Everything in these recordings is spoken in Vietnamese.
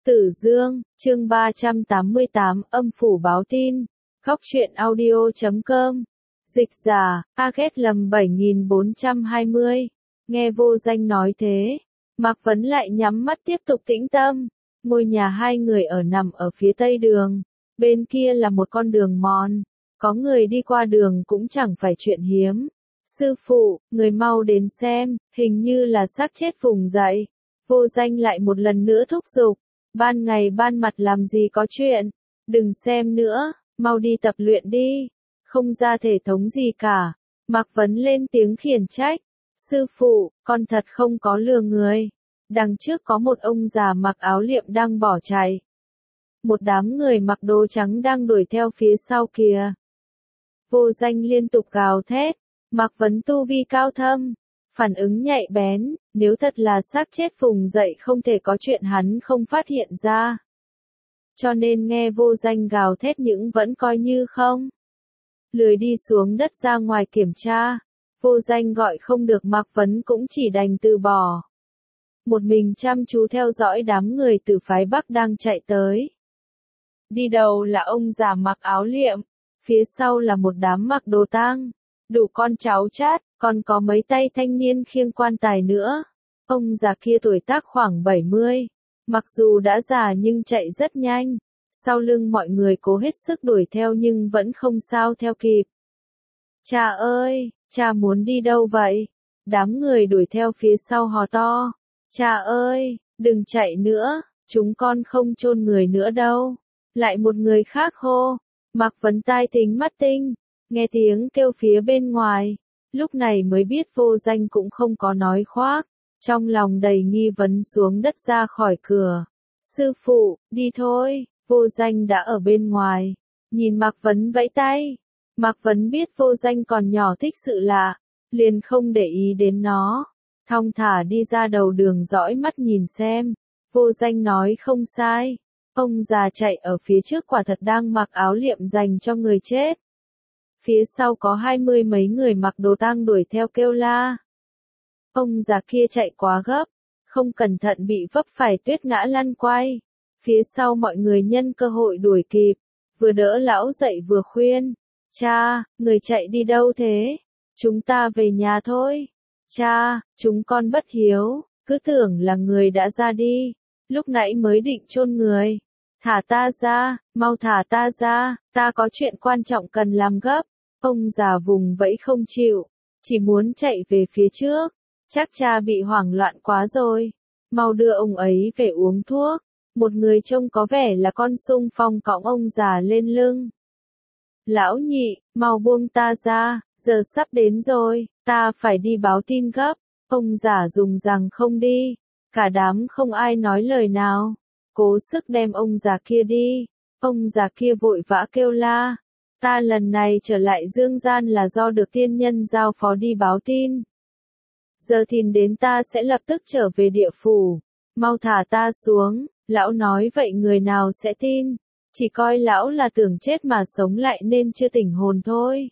Tử Dương, chương 388, âm phủ báo tin. Góc truyện audio.com. Dịch giả, Aget lầm 7420. Nghe Vô Danh nói thế, Mạc Vấn lại nhắm mắt tiếp tục tĩnh tâm. Ngôi nhà hai người ở nằm ở phía tây đường, bên kia là một con đường mòn, có người đi qua đường cũng chẳng phải chuyện hiếm. Sư phụ, người mau đến xem, hình như là xác chết vùng dậy. Vô Danh lại một lần nữa thúc giục. Ban ngày ban mặt làm gì có chuyện, đừng xem nữa, mau đi tập luyện đi, không ra thể thống gì cả. Mạc Vấn lên tiếng khiển trách, sư phụ, con thật không có lừa người. Đằng trước có một ông già mặc áo liệm đang bỏ chạy. Một đám người mặc đồ trắng đang đuổi theo phía sau kìa. Vô Danh liên tục gào thét, Mạc Vấn tu vi cao thâm, phản ứng nhạy bén, nếu thật là xác chết vùng dậy không thể có chuyện hắn không phát hiện ra. Cho nên nghe Vô Danh gào thét nhưng vẫn coi như không. Lười đi xuống đất ra ngoài kiểm tra, Vô Danh gọi không được Mạc Vấn cũng chỉ đành từ bỏ. Một mình chăm chú theo dõi đám người từ phái Bắc đang chạy tới. Đi đầu là ông già mặc áo liệm, phía sau là một đám mặc đồ tang, đủ con cháu chát, còn có mấy tay thanh niên khiêng quan tài nữa. Ông già kia tuổi tác khoảng 70, mặc dù đã già nhưng chạy rất nhanh, sau lưng mọi người cố hết sức đuổi theo nhưng vẫn không sao theo kịp. Cha ơi, cha muốn đi đâu vậy? Đám người đuổi theo phía sau hò to. Cha ơi, đừng chạy nữa, chúng con không chôn người nữa đâu. Lại một người khác hô. Mạc Vấn tai thính mắt tinh, nghe tiếng kêu phía bên ngoài, lúc này mới biết Vô Danh cũng không có nói khoác, trong lòng đầy nghi vấn xuống đất ra khỏi cửa. Sư phụ, đi thôi. Vô Danh đã ở bên ngoài, nhìn Mạc Vấn vẫy tay. Mạc Vấn biết Vô Danh còn nhỏ thích sự lạ, liền không để ý đến nó, thong thả đi ra đầu đường dõi mắt nhìn xem. Vô Danh nói không sai, ông già chạy ở phía trước quả thật đang mặc áo liệm dành cho người chết. Phía sau có 20 mấy người mặc đồ tang đuổi theo kêu la. Ông già kia chạy quá gấp, không cẩn thận bị vấp phải tuyết ngã lăn quay. Phía sau mọi người nhân cơ hội đuổi kịp, vừa đỡ lão dậy vừa khuyên. Cha, người chạy đi đâu thế? Chúng ta về nhà thôi. Cha, chúng con bất hiếu, cứ tưởng là người đã ra đi, lúc nãy mới định chôn người. Thả ta ra, mau thả ta ra, ta có chuyện quan trọng cần làm gấp. Ông già vùng vẫy không chịu, chỉ muốn chạy về phía trước. Chắc cha bị hoảng loạn quá rồi, mau đưa ông ấy về uống thuốc. Một người trông có vẻ là con xung phong cõng ông già lên lưng. Lão nhị, mau buông ta ra, giờ sắp đến rồi, ta phải đi báo tin gấp. Ông già dùng rằng không đi, cả đám không ai nói lời nào, cố sức đem ông già kia đi. Ông già kia vội vã kêu la, ta lần này trở lại dương gian là do được tiên nhân giao phó đi báo tin. Giờ thìn đến ta sẽ lập tức trở về địa phủ, mau thả ta xuống. Lão nói vậy người nào sẽ tin, chỉ coi lão là tưởng chết mà sống lại nên chưa tỉnh hồn thôi.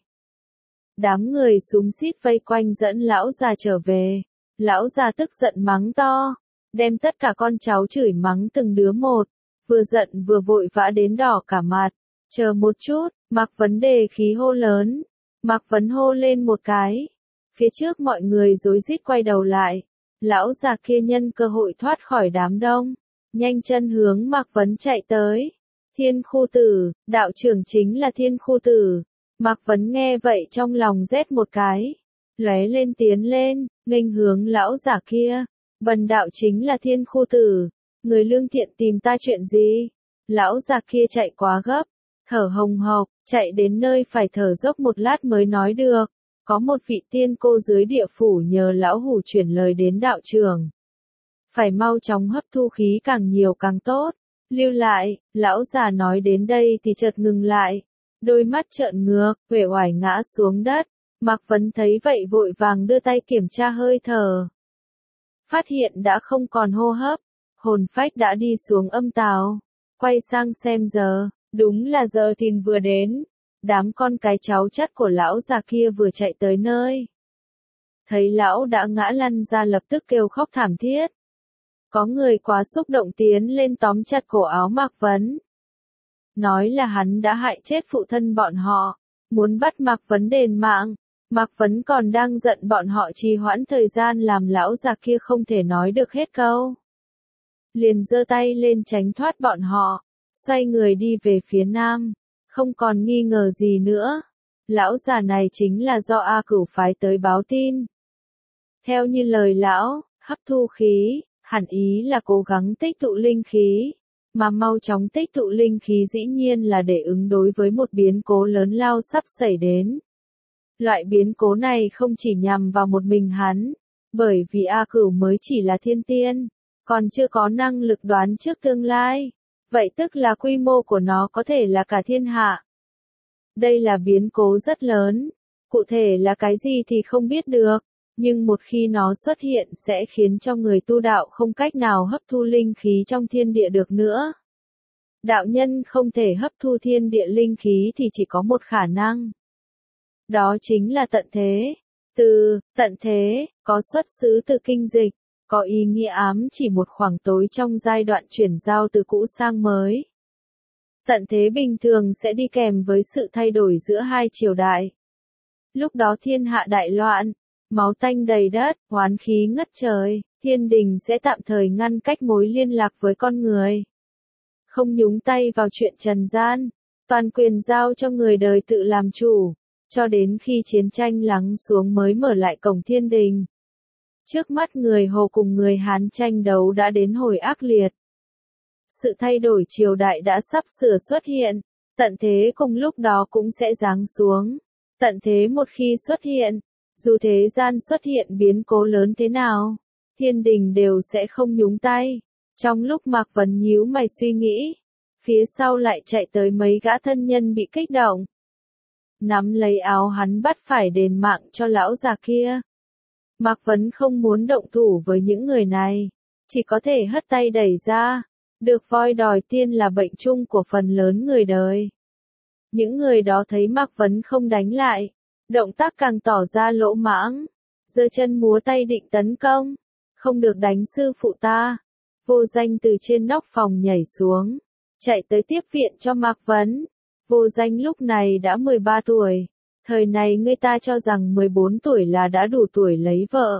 Đám người xúm xít vây quanh dẫn lão già trở về. Lão già tức giận mắng to, đem tất cả con cháu chửi mắng từng đứa một, vừa giận vừa vội vã đến đỏ cả mặt. Chờ một chút, Mạc Vấn đề khí hô lớn. Mạc Vấn hô lên một cái, phía trước mọi người rối rít quay đầu lại. Lão già kia nhân cơ hội thoát khỏi đám đông, nhanh chân hướng Mạc Vấn chạy tới. Thiên Khu Tử, đạo trưởng chính là Thiên Khu Tử. Mạc Vấn nghe vậy trong lòng rét một cái, lóe lên tiến lên, nghênh hướng lão giả kia. Bần đạo chính là Thiên Khu Tử, người lương thiện tìm ta chuyện gì? Lão già kia chạy quá gấp, thở hồng hộc, chạy đến nơi phải thở dốc một lát mới nói được. Có một vị tiên cô dưới địa phủ nhờ lão hủ chuyển lời đến đạo trưởng. Phải mau chóng hấp thu khí càng nhiều càng tốt. Lưu lại, lão già nói đến đây thì chợt ngừng lại. Đôi mắt trợn ngược, uể oải ngã xuống đất. Mạc Vấn thấy vậy vội vàng đưa tay kiểm tra hơi thở. Phát hiện đã không còn hô hấp, hồn phách đã đi xuống âm tào. Quay sang xem giờ, đúng là giờ thìn vừa đến. Đám con cái cháu chắt của lão già kia vừa chạy tới nơi. Thấy lão đã ngã lăn ra lập tức kêu khóc thảm thiết. Có người quá xúc động tiến lên tóm chặt cổ áo Mạc Vấn. Nói là hắn đã hại chết phụ thân bọn họ, muốn bắt Mạc Vấn đền mạng. Mạc Vấn còn đang giận bọn họ trì hoãn thời gian làm lão già kia không thể nói được hết câu. Liền giơ tay lên tránh thoát bọn họ, xoay người đi về phía nam, không còn nghi ngờ gì nữa. Lão già này chính là do A Cửu phái tới báo tin. Theo như lời lão, hấp thu khí, hẳn ý là cố gắng tích tụ linh khí, mà mau chóng tích tụ linh khí dĩ nhiên là để ứng đối với một biến cố lớn lao sắp xảy đến. Loại biến cố này không chỉ nhằm vào một mình hắn, bởi vì A Cửu mới chỉ là thiên tiên, còn chưa có năng lực đoán trước tương lai, vậy tức là quy mô của nó có thể là cả thiên hạ. Đây là biến cố rất lớn, cụ thể là cái gì thì không biết được, nhưng một khi nó xuất hiện sẽ khiến cho người tu đạo không cách nào hấp thu linh khí trong thiên địa được nữa. Đạo nhân không thể hấp thu thiên địa linh khí thì chỉ có một khả năng. Đó chính là tận thế. Từ tận thế có xuất xứ từ kinh dịch, có ý nghĩa ám chỉ một khoảng tối trong giai đoạn chuyển giao từ cũ sang mới. Tận thế bình thường sẽ đi kèm với sự thay đổi giữa hai triều đại. Lúc đó thiên hạ đại loạn, máu tanh đầy đất, oán khí ngất trời, thiên đình sẽ tạm thời ngăn cách mối liên lạc với con người. Không nhúng tay vào chuyện trần gian, toàn quyền giao cho người đời tự làm chủ, cho đến khi chiến tranh lắng xuống mới mở lại cổng thiên đình. Trước mắt người Hồ cùng người Hán tranh đấu đã đến hồi ác liệt. Sự thay đổi triều đại đã sắp sửa xuất hiện, tận thế cùng lúc đó cũng sẽ giáng xuống. Tận thế một khi xuất hiện, dù thế gian xuất hiện biến cố lớn thế nào, thiên đình đều sẽ không nhúng tay. Trong lúc Mạc Vấn nhíu mày suy nghĩ, phía sau lại chạy tới mấy gã thân nhân bị kích động. Nắm lấy áo hắn bắt phải đền mạng cho lão già kia. Mạc Vấn không muốn động thủ với những người này, chỉ có thể hất tay đẩy ra. Được voi đòi tiên là bệnh chung của phần lớn người đời. Những người đó thấy Mạc Vấn không đánh lại, động tác càng tỏ ra lỗ mãng, giơ chân múa tay định tấn công. Không được đánh sư phụ ta. Vô Danh từ trên nóc phòng nhảy xuống, chạy tới tiếp viện cho Mạc Vấn. Vô Danh lúc này đã 13 tuổi, thời này người ta cho rằng 14 tuổi là đã đủ tuổi lấy vợ.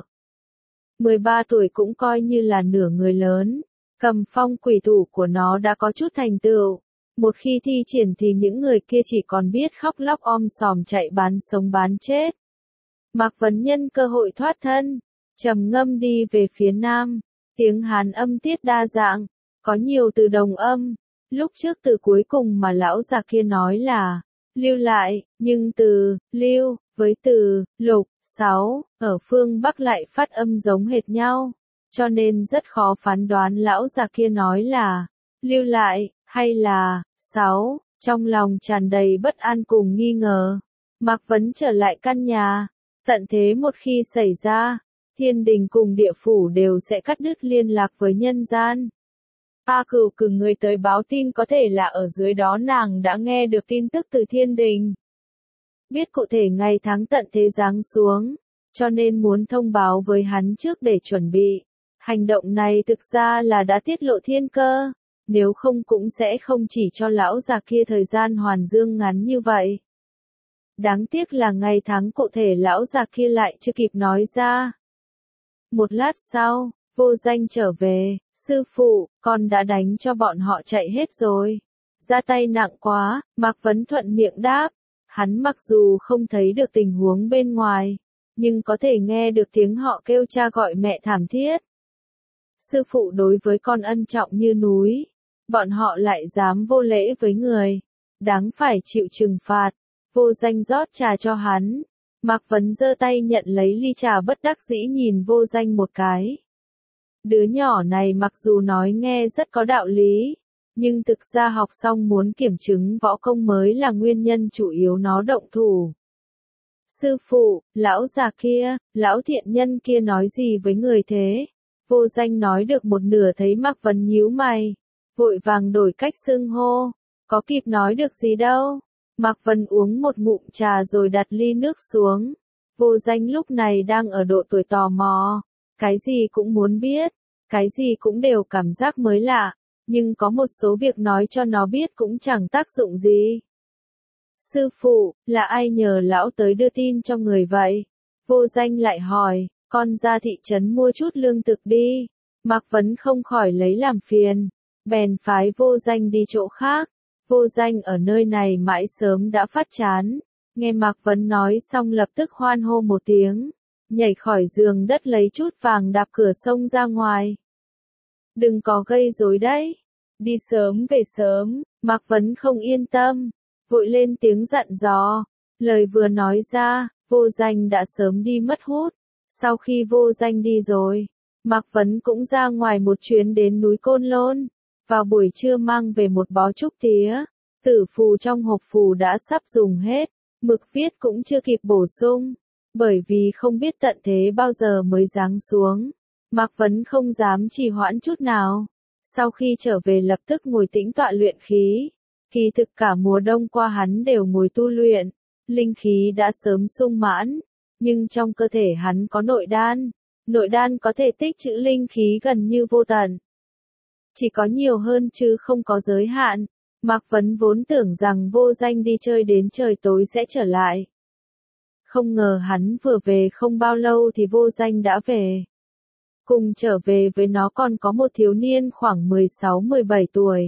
13 tuổi cũng coi như là nửa người lớn. Cầm phong quỷ thủ của nó đã có chút thành tựu. Một khi thi triển thì những người kia chỉ còn biết khóc lóc om sòm chạy bán sống bán chết. Mạc Vấn nhân cơ hội thoát thân, trầm ngâm đi về phía nam. Tiếng Hán âm tiết đa dạng, có nhiều từ đồng âm. Lúc trước từ cuối cùng mà lão già kia nói là lưu lại, nhưng từ lưu với từ lục, 6 ở phương Bắc lại phát âm giống hệt nhau. Cho nên rất khó phán đoán lão già kia nói là lưu lại, hay là 6, trong lòng tràn đầy bất an cùng nghi ngờ. Mạc Vấn trở lại căn nhà, tận thế một khi xảy ra, thiên đình cùng địa phủ đều sẽ cắt đứt liên lạc với nhân gian. A Cửu cử người tới báo tin, có thể là ở dưới đó nàng đã nghe được tin tức từ thiên đình. Biết cụ thể ngày tháng tận thế giáng xuống, cho nên muốn thông báo với hắn trước để chuẩn bị. Hành động này thực ra là đã tiết lộ thiên cơ, nếu không cũng sẽ không chỉ cho lão già kia thời gian hoàn dương ngắn như vậy. Đáng tiếc là ngày tháng cụ thể lão già kia lại chưa kịp nói ra. Một lát sau, Vô Danh trở về, sư phụ, con đã đánh cho bọn họ chạy hết rồi. Ra tay nặng quá, Mạc Vấn thuận miệng đáp. Hắn mặc dù không thấy được tình huống bên ngoài, nhưng có thể nghe được tiếng họ kêu cha gọi mẹ thảm thiết. Sư phụ đối với con ân trọng như núi, bọn họ lại dám vô lễ với người, đáng phải chịu trừng phạt. Vô Danh rót trà cho hắn. Mạc Vấn giơ tay nhận lấy ly trà, bất đắc dĩ nhìn Vô Danh một cái. Đứa nhỏ này mặc dù nói nghe rất có đạo lý, nhưng thực ra học xong muốn kiểm chứng võ công mới là nguyên nhân chủ yếu nó động thủ. Sư phụ, lão già kia, lão thiện nhân kia nói gì với người thế? Vô Danh nói được một nửa thấy Mạc Vấn nhíu mày, vội vàng đổi cách xưng hô, có kịp nói được gì đâu. Mạc Vấn uống một ngụm trà rồi đặt ly nước xuống. Vô Danh lúc này đang ở độ tuổi tò mò, cái gì cũng muốn biết, cái gì cũng đều cảm giác mới lạ, nhưng có một số việc nói cho nó biết cũng chẳng tác dụng gì. Sư phụ, là ai nhờ lão tới đưa tin cho người vậy? Vô Danh lại hỏi, con ra thị trấn mua chút lương thực đi. Mạc Vấn không khỏi lấy làm phiền, bèn phái Vô Danh đi chỗ khác. Vô Danh ở nơi này mãi sớm đã phát chán, nghe Mạc Vấn nói xong lập tức hoan hô một tiếng, nhảy khỏi giường đất lấy chút vàng đạp cửa sông ra ngoài. Đừng có gây rối đấy, đi sớm về sớm. Mạc Vấn không yên tâm, vội lên tiếng dặn dò. Lời vừa nói ra, Vô Danh đã sớm đi mất hút. Sau khi Vô Danh đi rồi, Mạc Vấn cũng ra ngoài một chuyến đến núi Côn Lôn. Vào buổi trưa mang về một bó trúc tía, tử phù trong hộp phù đã sắp dùng hết, mực viết cũng chưa kịp bổ sung. Bởi vì không biết tận thế bao giờ mới giáng xuống, Mạc Vấn không dám trì hoãn chút nào. Sau khi trở về lập tức ngồi tĩnh tọa luyện khí. Kỳ thực cả mùa đông qua hắn đều ngồi tu luyện, linh khí đã sớm sung mãn, nhưng trong cơ thể hắn có nội đan có thể tích trữ linh khí gần như vô tận. Chỉ có nhiều hơn chứ không có giới hạn. Mạc Vấn vốn tưởng rằng Vô Danh đi chơi đến trời tối sẽ trở lại. Không ngờ hắn vừa về không bao lâu thì Vô Danh đã về. Cùng trở về với nó còn có một thiếu niên khoảng 16-17 tuổi.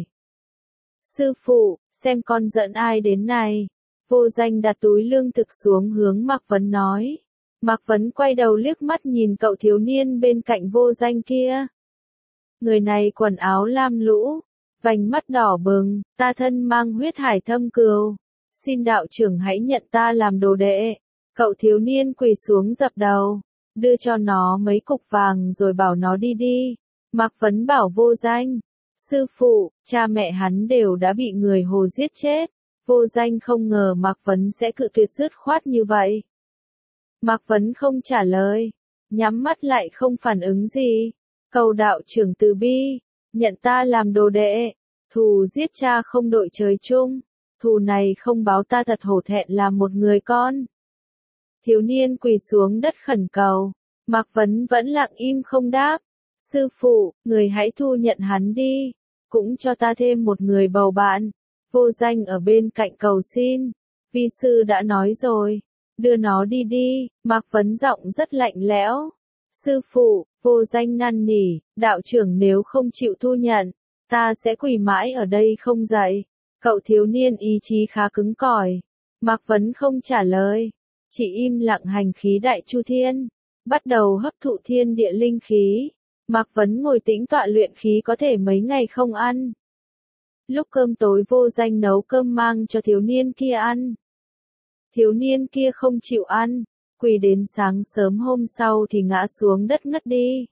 Sư phụ, xem con dẫn ai đến này. Vô Danh đặt túi lương thực xuống hướng Mạc Vấn nói. Mạc Vấn quay đầu liếc mắt nhìn cậu thiếu niên bên cạnh Vô Danh kia. Người này quần áo lam lũ, vành mắt đỏ bừng, ta thân mang huyết hải thâm cừu. Xin đạo trưởng hãy nhận ta làm đồ đệ. Cậu thiếu niên quỳ xuống dập đầu, đưa cho nó mấy cục vàng rồi bảo nó đi đi. Mạc Vấn bảo Vô Danh, sư phụ, cha mẹ hắn đều đã bị người Hồ giết chết. Vô Danh không ngờ Mạc Vấn sẽ cự tuyệt dứt khoát như vậy. Mạc Vấn không trả lời, nhắm mắt lại không phản ứng gì. Cầu đạo trưởng từ bi, nhận ta làm đồ đệ. Thù giết cha không đội trời chung, thù này không báo ta thật hổ thẹn làm một người con. Thiếu niên quỳ xuống đất khẩn cầu, Mạc Vấn vẫn lặng im không đáp. Sư phụ, người hãy thu nhận hắn đi, cũng cho ta thêm một người bầu bạn. Vô Danh ở bên cạnh cầu xin, vi sư đã nói rồi, đưa nó đi đi. Mạc Vấn giọng rất lạnh lẽo. Sư phụ, Vô Danh năn nỉ, đạo trưởng nếu không chịu thu nhận, ta sẽ quỳ mãi ở đây không dậy. Cậu thiếu niên ý chí khá cứng cỏi. Mạc Vấn không trả lời, chỉ im lặng hành khí đại chu thiên, bắt đầu hấp thụ thiên địa linh khí. Mạc Vấn ngồi tĩnh tọa luyện khí có thể mấy ngày không ăn. Lúc cơm tối Vô Danh nấu cơm mang cho thiếu niên kia ăn. Thiếu niên kia không chịu ăn, quỳ đến sáng sớm hôm sau thì ngã xuống đất ngất đi.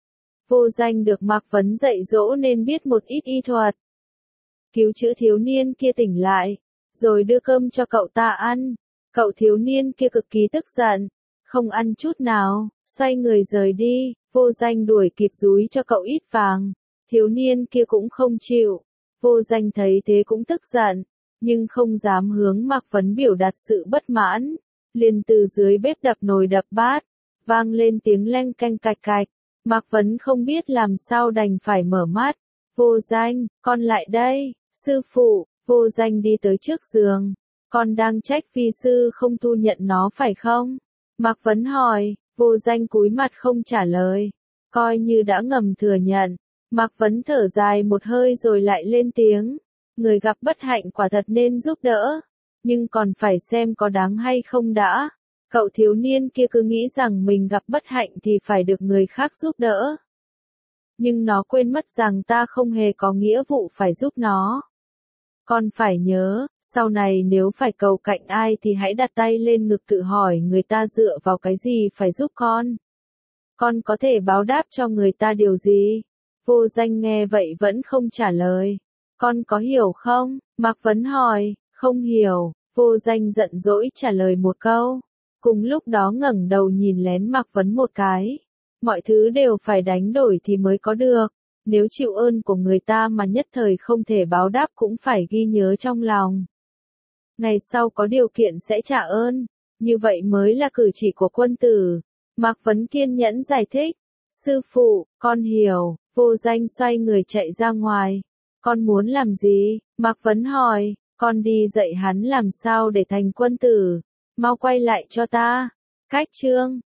Vô Danh được Mạc Vấn dạy dỗ nên biết một ít y thuật. Cứu chữa thiếu niên kia tỉnh lại, rồi đưa cơm cho cậu ta ăn. Cậu thiếu niên kia cực kỳ tức giận, không ăn chút nào, xoay người rời đi. Vô Danh đuổi kịp dúi cho cậu ít vàng, thiếu niên kia cũng không chịu. Vô Danh thấy thế cũng tức giận, nhưng không dám hướng Mạc Vấn biểu đạt sự bất mãn, liền từ dưới bếp đập nồi đập bát, vang lên tiếng leng canh cạch cạch. Mạc Vấn không biết làm sao đành phải mở mắt. Vô Danh, con lại đây. Sư phụ. Vô Danh đi tới trước giường. Con đang trách vi sư không thu nhận nó phải không? Mạc Vấn hỏi. Vô Danh cúi mặt không trả lời, coi như đã ngầm thừa nhận. Mạc Vấn thở dài một hơi rồi lại lên tiếng. Người gặp bất hạnh quả thật nên giúp đỡ, nhưng còn phải xem có đáng hay không đã. Cậu thiếu niên kia cứ nghĩ rằng mình gặp bất hạnh thì phải được người khác giúp đỡ. Nhưng nó quên mất rằng ta không hề có nghĩa vụ phải giúp nó. Con phải nhớ, sau này nếu phải cầu cạnh ai thì hãy đặt tay lên ngực tự hỏi người ta dựa vào cái gì phải giúp con. Con có thể báo đáp cho người ta điều gì? Vô Danh nghe vậy vẫn không trả lời. Con có hiểu không? Mạc Vấn hỏi. Không hiểu. Vô Danh giận dỗi trả lời một câu. Cùng lúc đó ngẩng đầu nhìn lén Mạc Vấn một cái. Mọi thứ đều phải đánh đổi thì mới có được. Nếu chịu ơn của người ta mà nhất thời không thể báo đáp cũng phải ghi nhớ trong lòng. Ngày sau có điều kiện sẽ trả ơn. Như vậy mới là cử chỉ của quân tử. Mạc Vấn kiên nhẫn giải thích. Sư phụ, con hiểu, Vô Danh xoay người chạy ra ngoài. Con muốn làm gì? Mạc Vấn hỏi, con đi dạy hắn làm sao để thành quân tử. Mau quay lại cho ta. Cách chương